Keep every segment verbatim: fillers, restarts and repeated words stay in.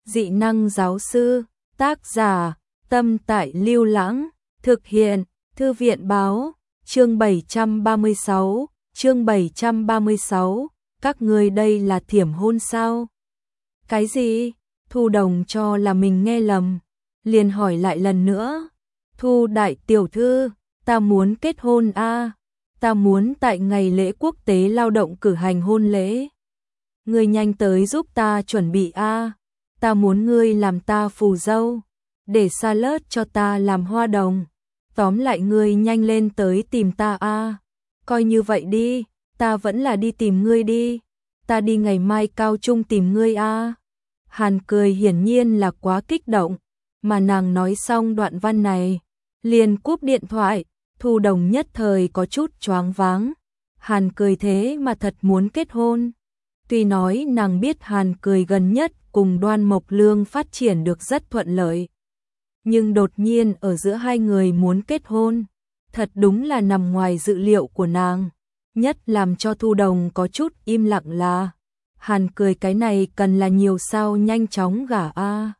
dị năng giáo sư, tác giả, Tâm Tại Lưu Lãng, thực hiện, Thư viện báo, chương bảy trăm ba mươi sáu, chương bảy trăm ba mươi sáu, các ngươi đây là thiểm hôn sao? Cái gì? Thu Đồng cho là mình nghe lầm, liền hỏi lại lần nữa. Thu đại tiểu thư, ta muốn kết hôn a, ta muốn tại ngày lễ quốc tế lao động cử hành hôn lễ. Ngươi nhanh tới giúp ta chuẩn bị a, ta muốn ngươi làm ta phù dâu, để Charlotte cho ta làm hoa đồng. Tóm lại ngươi nhanh lên tới tìm ta a. Coi như vậy đi, ta vẫn là đi tìm ngươi đi. Ta đi ngày mai cao trung tìm ngươi a. Hàn cười hiển nhiên là quá kích động, mà nàng nói xong đoạn văn này, liền cúp điện thoại. Thu Đồng nhất thời có chút choáng váng. Hàn cười thế mà thật muốn kết hôn. Tuy nói nàng biết Hàn cười gần nhất cùng Đoan Mộc Lương phát triển được rất thuận lợi, nhưng đột nhiên ở giữa hai người muốn kết hôn, thật đúng là nằm ngoài dự liệu của nàng. Nhất làm cho Thu Đồng có chút im lặng là Hàn cười cái này cần là nhiều sao nhanh chóng gả a.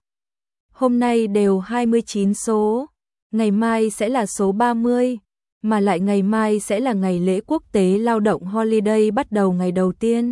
Hôm nay đều hai mươi chín số, ngày mai sẽ là số ba mươi, mà lại ngày mai sẽ là ngày lễ quốc tế lao động holiday bắt đầu ngày đầu tiên.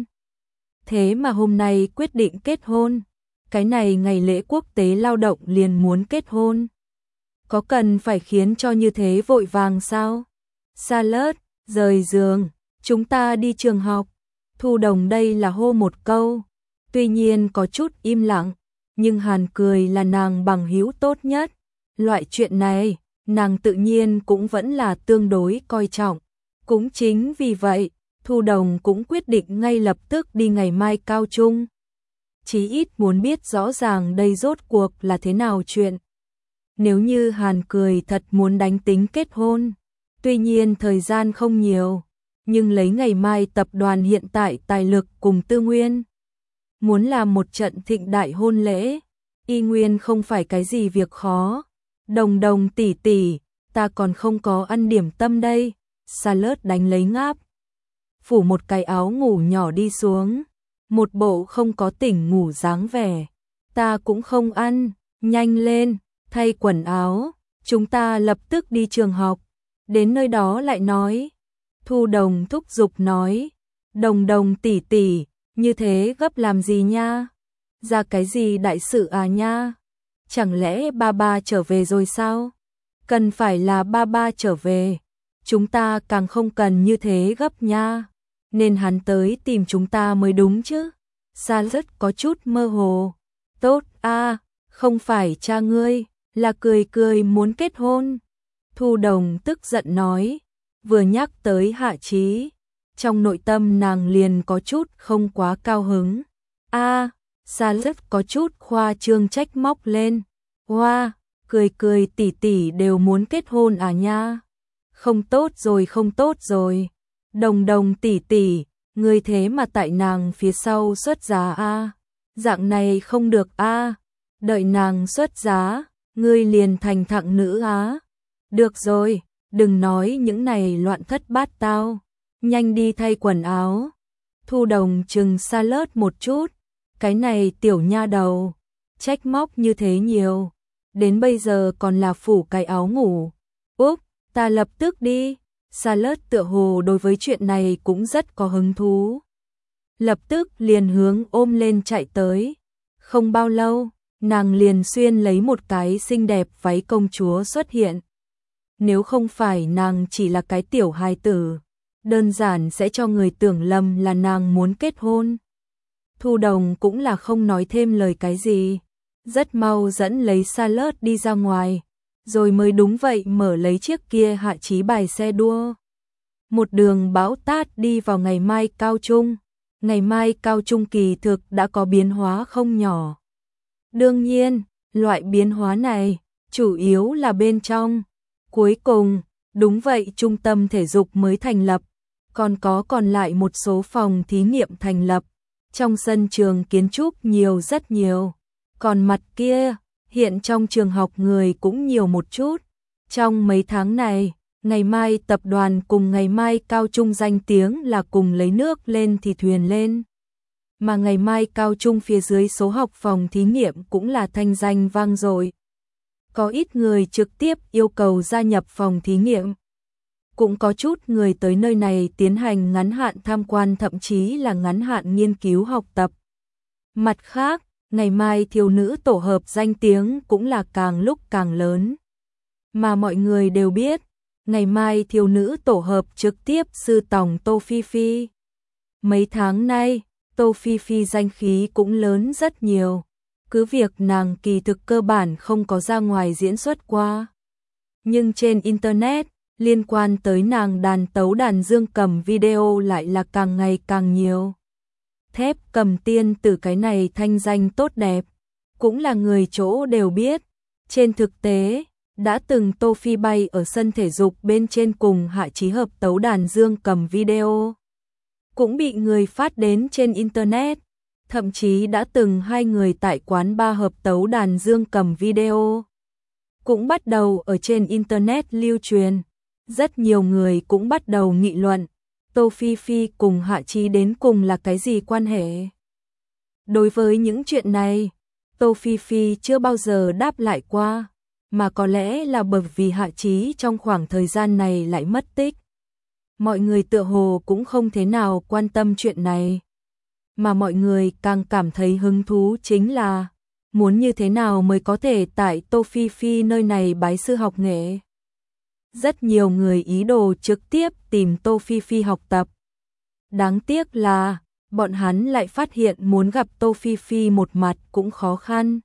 Thế mà hôm nay quyết định kết hôn, cái này ngày lễ quốc tế lao động liền muốn kết hôn. Có cần phải khiến cho như thế vội vàng sao? Charlotte, rời giường, chúng ta đi trường học. Thu Đồng đây là hô một câu, tuy nhiên có chút im lặng, nhưng Hàn cười là nàng bằng hữu tốt nhất. Loại chuyện này, nàng tự nhiên cũng vẫn là tương đối coi trọng. Cũng chính vì vậy, Thu Đồng cũng quyết định ngay lập tức đi ngày mai cao trung. Chí ít muốn biết rõ ràng đây rốt cuộc là thế nào chuyện. Nếu như Hàn cười thật muốn đánh tính kết hôn, tuy nhiên thời gian không nhiều, nhưng lấy ngày mai tập đoàn hiện tại tài lực cùng tư nguyên, muốn làm một trận thịnh đại hôn lễ, y nguyên không phải cái gì việc khó. Đồng Đồng tỷ tỷ, ta còn không có ăn điểm tâm đây. Charlotte đánh lấy ngáp, phủ một cái áo ngủ nhỏ đi xuống, một bộ không có tỉnh ngủ dáng vẻ. Ta cũng không ăn, nhanh lên, thay quần áo, chúng ta lập tức đi trường học, đến nơi đó lại nói. Thu Đồng thúc giục nói, Đồng Đồng tỷ tỷ, như thế gấp làm gì nha? Ra cái gì đại sự à nha? Chẳng lẽ ba ba trở về rồi sao? Cần phải là ba ba trở về, chúng ta càng không cần như thế gấp nha, nên hắn tới tìm chúng ta mới đúng chứ. Charlotte có chút mơ hồ. Tốt a, không phải cha ngươi, là cười cười muốn kết hôn. Thu Đồng tức giận nói, vừa nhắc tới Hạ Chí, trong nội tâm nàng liền có chút không quá cao hứng. A, Charlotte có chút khoa trương trách móc lên. Hoa, wow, cười cười tỷ tỷ đều muốn kết hôn à nha. Không tốt rồi không tốt rồi. Đồng Đồng tỷ tỷ, ngươi thế mà tại nàng phía sau xuất giá a. Dạng này không được a. Đợi nàng xuất giá, ngươi liền thành thặng nữ á. Được rồi, đừng nói những này loạn thất bát tao, nhanh đi thay quần áo. Thu Đồng chừng Charlotte một chút, cái này tiểu nha đầu, trách móc như thế nhiều, đến bây giờ còn là phủ cái áo ngủ. Úp, ta lập tức đi. Charlotte tựa hồ đối với chuyện này cũng rất có hứng thú, lập tức liền hướng ôm lên chạy tới. Không bao lâu, nàng liền xuyên lấy một cái xinh đẹp váy công chúa xuất hiện. Nếu không phải nàng chỉ là cái tiểu hài tử, đơn giản sẽ cho người tưởng lầm là nàng muốn kết hôn. Thu Đồng cũng là không nói thêm lời cái gì, rất mau dẫn lấy Charlotte đi ra ngoài, rồi mới đúng vậy mở lấy chiếc kia Hạ Chí bài xe đua. Một đường bão tát đi vào ngày mai cao trung. Ngày mai cao trung kỳ thực đã có biến hóa không nhỏ. Đương nhiên, loại biến hóa này chủ yếu là bên trong. Cuối cùng, đúng vậy, trung tâm thể dục mới thành lập, còn có còn lại một số phòng thí nghiệm thành lập. Trong sân trường kiến trúc nhiều rất nhiều, còn mặt kia, hiện trong trường học người cũng nhiều một chút. Trong mấy tháng này, ngày mai tập đoàn cùng ngày mai cao trung danh tiếng là cùng lấy nước lên thì thuyền lên. Mà ngày mai cao trung phía dưới số học phòng thí nghiệm cũng là thanh danh vang dội. Có ít người trực tiếp yêu cầu gia nhập phòng thí nghiệm. Cũng có chút người tới nơi này tiến hành ngắn hạn tham quan, thậm chí là ngắn hạn nghiên cứu học tập. Mặt khác, ngày mai thiếu nữ tổ hợp danh tiếng cũng là càng lúc càng lớn. Mà mọi người đều biết, ngày mai thiếu nữ tổ hợp trực tiếp sư tòng Tô Phi Phi. Mấy tháng nay, Tô Phi Phi danh khí cũng lớn rất nhiều. Cứ việc nàng kỳ thực cơ bản không có ra ngoài diễn xuất qua. Nhưng trên Internet, liên quan tới nàng đàn tấu đàn dương cầm video lại là càng ngày càng nhiều. Thép Cầm Tiên từ cái này thanh danh tốt đẹp, cũng là người chỗ đều biết. Trên thực tế, đã từng Tô Phi bay ở sân thể dục bên trên cùng Hạ Chí Hợp tấu đàn dương cầm video. Cũng bị người phát đến trên Internet, thậm chí đã từng hai người tại quán bar hợp tấu đàn dương cầm video. Cũng bắt đầu ở trên Internet lưu truyền, rất nhiều người cũng bắt đầu nghị luận, Tô Phi Phi cùng Hạ Chí đến cùng là cái gì quan hệ. Đối với những chuyện này, Tô Phi Phi chưa bao giờ đáp lại qua, mà có lẽ là bởi vì Hạ Chí trong khoảng thời gian này lại mất tích. Mọi người tựa hồ cũng không thế nào quan tâm chuyện này. Mà mọi người càng cảm thấy hứng thú chính là muốn như thế nào mới có thể tại Tô Phi Phi nơi này bái sư học nghệ. Rất nhiều người ý đồ trực tiếp tìm Tô Phi Phi học tập. Đáng tiếc là bọn hắn lại phát hiện muốn gặp Tô Phi Phi một mặt cũng khó khăn.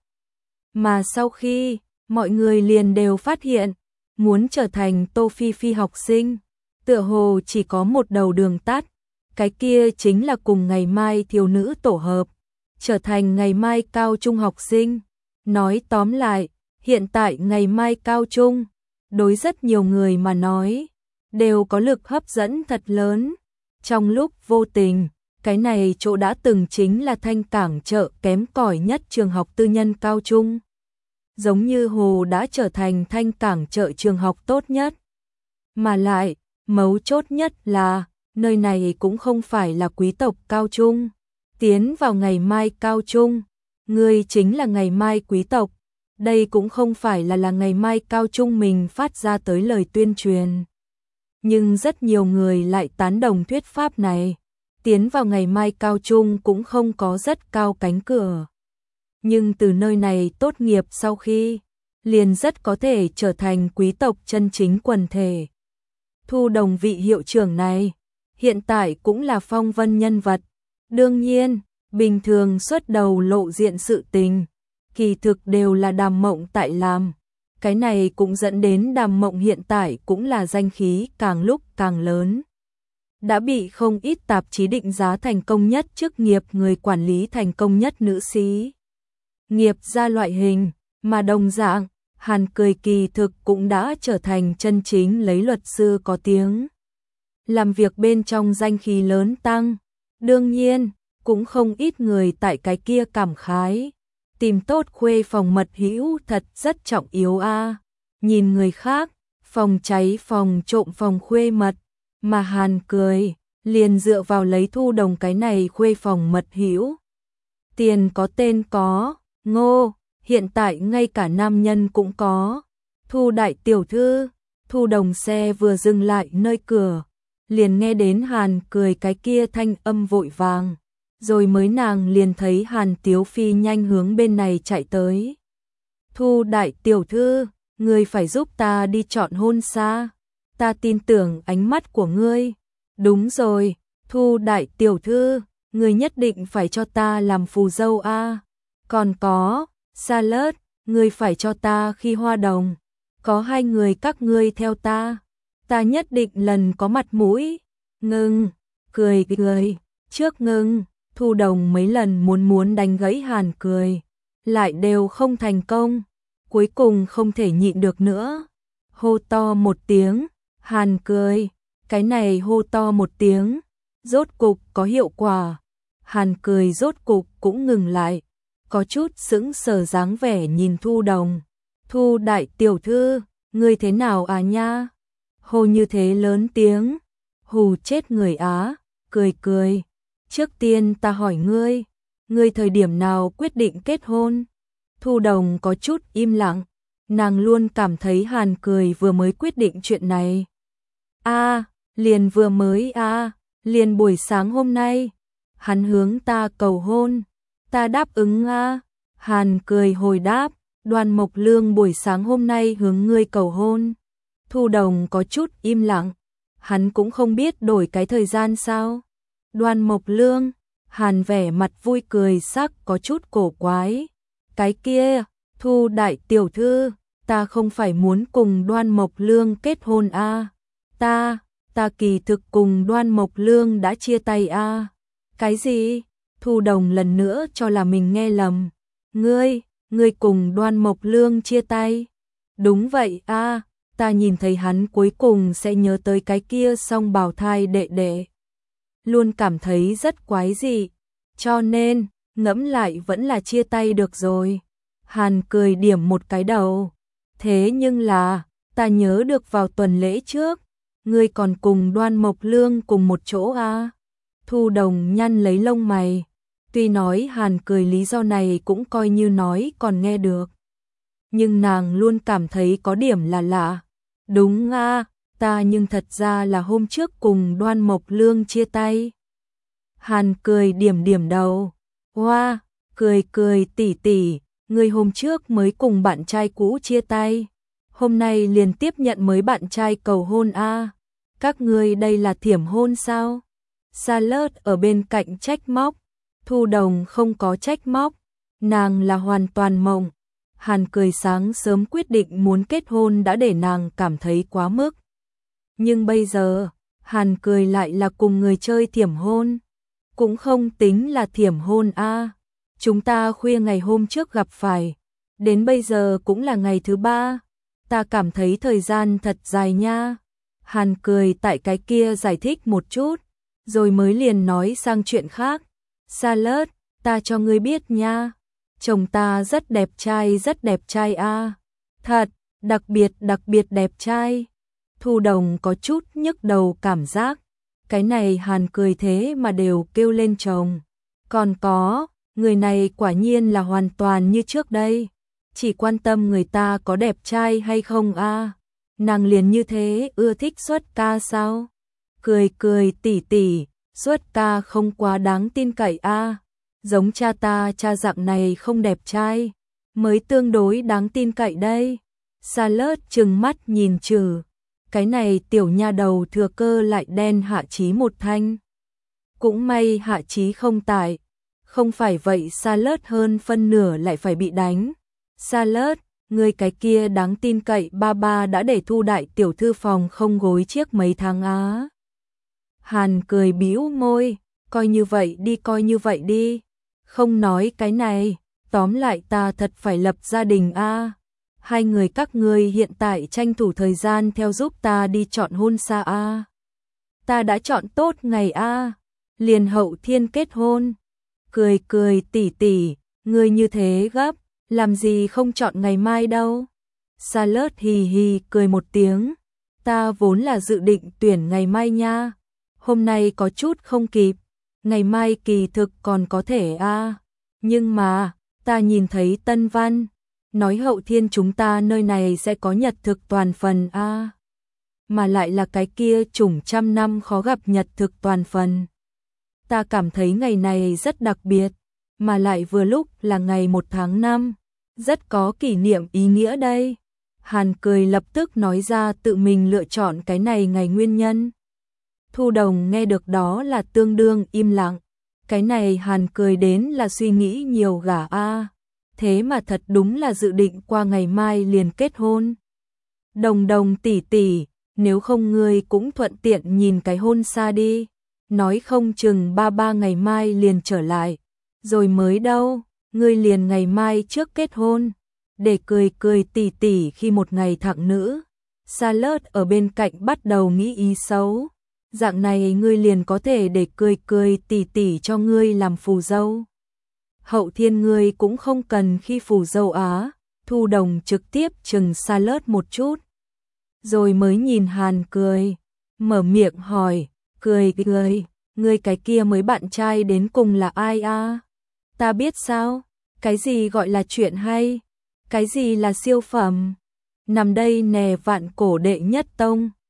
Mà sau khi mọi người liền đều phát hiện muốn trở thành Tô Phi Phi học sinh, tựa hồ chỉ có một đầu đường tắt, cái kia chính là cùng ngày mai thiếu nữ tổ hợp, trở thành ngày mai cao trung học sinh. Nói tóm lại, hiện tại ngày mai cao trung, đối rất nhiều người mà nói, đều có lực hấp dẫn thật lớn. Trong lúc vô tình, cái này chỗ đã từng chính là thanh cảng chợ kém cỏi nhất trường học tư nhân cao trung. Giống như hồ đã trở thành thanh cảng chợ trường học tốt nhất. Mà lại, mấu chốt nhất là, nơi này cũng không phải là quý tộc cao trung. Tiến vào ngày mai cao trung, ngươi chính là ngày mai quý tộc. Đây cũng không phải là là ngày mai cao trung mình phát ra tới lời tuyên truyền. Nhưng rất nhiều người lại tán đồng thuyết pháp này. Tiến vào ngày mai cao trung cũng không có rất cao cánh cửa. Nhưng từ nơi này tốt nghiệp sau khi, liền rất có thể trở thành quý tộc chân chính quần thể. Thu Đồng vị hiệu trưởng này, hiện tại cũng là phong vân nhân vật. Đương nhiên, bình thường xuất đầu lộ diện sự tình, kỳ thực đều là Đàm Mộng tại làm. Cái này cũng dẫn đến Đàm Mộng hiện tại cũng là danh khí càng lúc càng lớn. Đã bị không ít tạp chí định giá thành công nhất chức nghiệp người quản lý, thành công nhất nữ sĩ nghiệp gia loại hình, mà đồng dạng, Hàn Cười kỳ thực cũng đã trở thành chân chính lấy luật sư có tiếng. Làm việc bên trong danh khí lớn tăng, đương nhiên, cũng không ít người tại cái kia cảm khái. Tìm tốt khuê phòng mật hữu thật rất trọng yếu a. Nhìn người khác, phòng cháy phòng trộm phòng khuê mật, mà Hàn Cười liền dựa vào lấy Thu Đồng cái này khuê phòng mật hữu. Tiền có tên có, ngô, hiện tại ngay cả nam nhân cũng có. Thu đại tiểu thư, Thu Đồng xe vừa dừng lại nơi cửa, liền nghe đến Hàn Cười cái kia thanh âm vội vàng. Rồi mới nàng liền thấy Hàn Tiếu Phi nhanh hướng bên này chạy tới. Thu đại tiểu thư, ngươi phải giúp ta đi chọn hôn xa. Ta tin tưởng ánh mắt của ngươi. Đúng rồi, Thu đại tiểu thư, ngươi nhất định phải cho ta làm phù dâu a. Còn có, Salad, ngươi phải cho ta khi hoa đồng. Có hai người các ngươi theo ta. Ta nhất định lần có mặt mũi. Ngưng, cười cười, trước ngưng. Thu Đồng mấy lần muốn muốn đánh gãy Hàn Cười, lại đều không thành công, cuối cùng không thể nhịn được nữa. Hô to một tiếng, Hàn Cười, cái này hô to một tiếng, rốt cục có hiệu quả. Hàn Cười rốt cục cũng ngừng lại, có chút sững sờ dáng vẻ nhìn Thu Đồng. Thu đại tiểu thư, ngươi thế nào à nha? Hô như thế lớn tiếng, hù chết người á, cười cười. trước tiên ta hỏi ngươi, ngươi thời điểm nào quyết định kết hôn? Thu Đồng có chút im lặng, nàng luôn cảm thấy Hàn Cười vừa mới quyết định chuyện này. A, à, liền vừa mới a, à, liền buổi sáng hôm nay, hắn hướng ta cầu hôn, ta đáp ứng a. À. Hàn Cười hồi đáp, Đoan Mộc Lương buổi sáng hôm nay hướng ngươi cầu hôn. Thu Đồng có chút im lặng, hắn cũng không biết đổi cái thời gian sao? Đoan Mộc Lương, Hàn vẻ mặt vui cười sắc có chút cổ quái. Cái kia, Thu đại tiểu thư, ta không phải muốn cùng Đoan Mộc Lương kết hôn a. À. Ta, ta kỳ thực cùng Đoan Mộc Lương đã chia tay a. À. Cái gì? Thu Đồng lần nữa cho là mình nghe lầm. Ngươi, ngươi cùng Đoan Mộc Lương chia tay? Đúng vậy a, à, ta nhìn thấy hắn cuối cùng sẽ nhớ tới cái kia song bào thai đệ đệ. Luôn cảm thấy rất quái dị, cho nên, ngẫm lại vẫn là chia tay được rồi. Hàn Cười điểm một cái đầu. Thế nhưng là, ta nhớ được vào tuần lễ trước, ngươi còn cùng Đoan Mộc Lương cùng một chỗ à? Thu Đồng nhăn lấy lông mày. Tuy nói Hàn Cười lý do này cũng coi như nói còn nghe được. Nhưng nàng luôn cảm thấy có điểm là lạ. Đúng à, ta nhưng thật ra là hôm trước cùng Đoan Mộc Lương chia tay. Hàn Cười điểm điểm đầu. Hoa, wow, cười cười tỉ tỉ, ngươi hôm trước mới cùng bạn trai cũ chia tay. Hôm nay liền tiếp nhận mới bạn trai cầu hôn a. À. Các ngươi đây là thiểm hôn sao? Salad ở bên cạnh trách móc. Thu Đồng không có trách móc, nàng là hoàn toàn mộng. Hàn Cười sáng sớm quyết định muốn kết hôn đã để nàng cảm thấy quá mức. Nhưng bây giờ, Hàn Cười lại là cùng người chơi thiểm hôn. Cũng không tính là thiểm hôn a. À. Chúng ta khuya ngày hôm trước gặp phải, đến bây giờ cũng là ngày thứ ba. Ta cảm thấy thời gian thật dài nha. Hàn Cười tại cái kia giải thích một chút, rồi mới liền nói sang chuyện khác. Salad, ta cho ngươi biết nha. Chồng ta rất đẹp trai, rất đẹp trai a. À. Thật, đặc biệt đặc biệt đẹp trai. Thu Đồng có chút nhức đầu cảm giác. Cái này Hàn Cười thế mà đều kêu lên chồng. Còn có, người này quả nhiên là hoàn toàn như trước đây. Chỉ quan tâm người ta có đẹp trai hay không a. À. Nàng liền như thế ưa thích xuất ca sao? Cười cười tỉ tỉ, xuất ca không quá đáng tin cậy a. À. Giống cha ta, cha dạng này không đẹp trai, mới tương đối đáng tin cậy đây. Salad trừng mắt nhìn Trừ. Cái này tiểu nha đầu thừa cơ lại đen Hạ Chí một thanh. Cũng may Hạ Chí không tại. Không phải vậy Salad hơn phân nửa lại phải bị đánh. Salad, người cái kia đáng tin cậy ba ba đã để Thu đại tiểu thư phòng không gối chiếc mấy tháng á. Hàn Cười bĩu môi, coi như vậy đi coi như vậy đi. Không nói cái này, tóm lại ta thật phải lập gia đình a. À. Hai người các ngươi hiện tại tranh thủ thời gian theo giúp ta đi chọn hôn xa a. À. Ta đã chọn tốt ngày a, à. Liền hậu thiên kết hôn. Cười cười tỉ tỉ, ngươi như thế gấp, làm gì không chọn ngày mai đâu. Salad hì hì cười một tiếng, ta vốn là dự định tuyển ngày mai nha. Hôm nay có chút không kịp, ngày mai kỳ thực còn có thể a. À. Nhưng mà, ta nhìn thấy Tân Văn, nói hậu thiên chúng ta nơi này sẽ có nhật thực toàn phần a. À. Mà lại là cái kia chủng trăm năm khó gặp nhật thực toàn phần. Ta cảm thấy ngày này rất đặc biệt, mà lại vừa lúc là ngày một tháng năm, rất có kỷ niệm ý nghĩa đây. Hàn Cười lập tức nói ra tự mình lựa chọn cái này ngày nguyên nhân. Thu Đồng nghe được đó là tương đương im lặng. Cái này Hàn Cười đến là suy nghĩ nhiều gả a. À. Thế mà thật đúng là dự định qua ngày mai liền kết hôn. Đồng Đồng tỷ tỷ, nếu không ngươi cũng thuận tiện nhìn cái hôn xa đi. Nói không chừng ba ba ngày mai liền trở lại. Rồi mới đâu, ngươi liền ngày mai trước kết hôn. Để cười cười tỉ tỉ khi một ngày thẳng nữ. Salad ở bên cạnh bắt đầu nghĩ ý xấu. Dạng này ngươi liền có thể để cười cười tỉ tỉ cho ngươi làm phù dâu. Hậu thiên ngươi cũng không cần khi phù dâu á. Thu Đồng trực tiếp chừng Salad một chút. Rồi mới nhìn Hàn Cười. Mở miệng hỏi, cười cười, Ngươi cái kia mới bạn trai đến cùng là ai a? Ta biết sao? Cái gì gọi là chuyện hay? Cái gì là siêu phẩm? Nằm đây nè vạn cổ đệ nhất tông.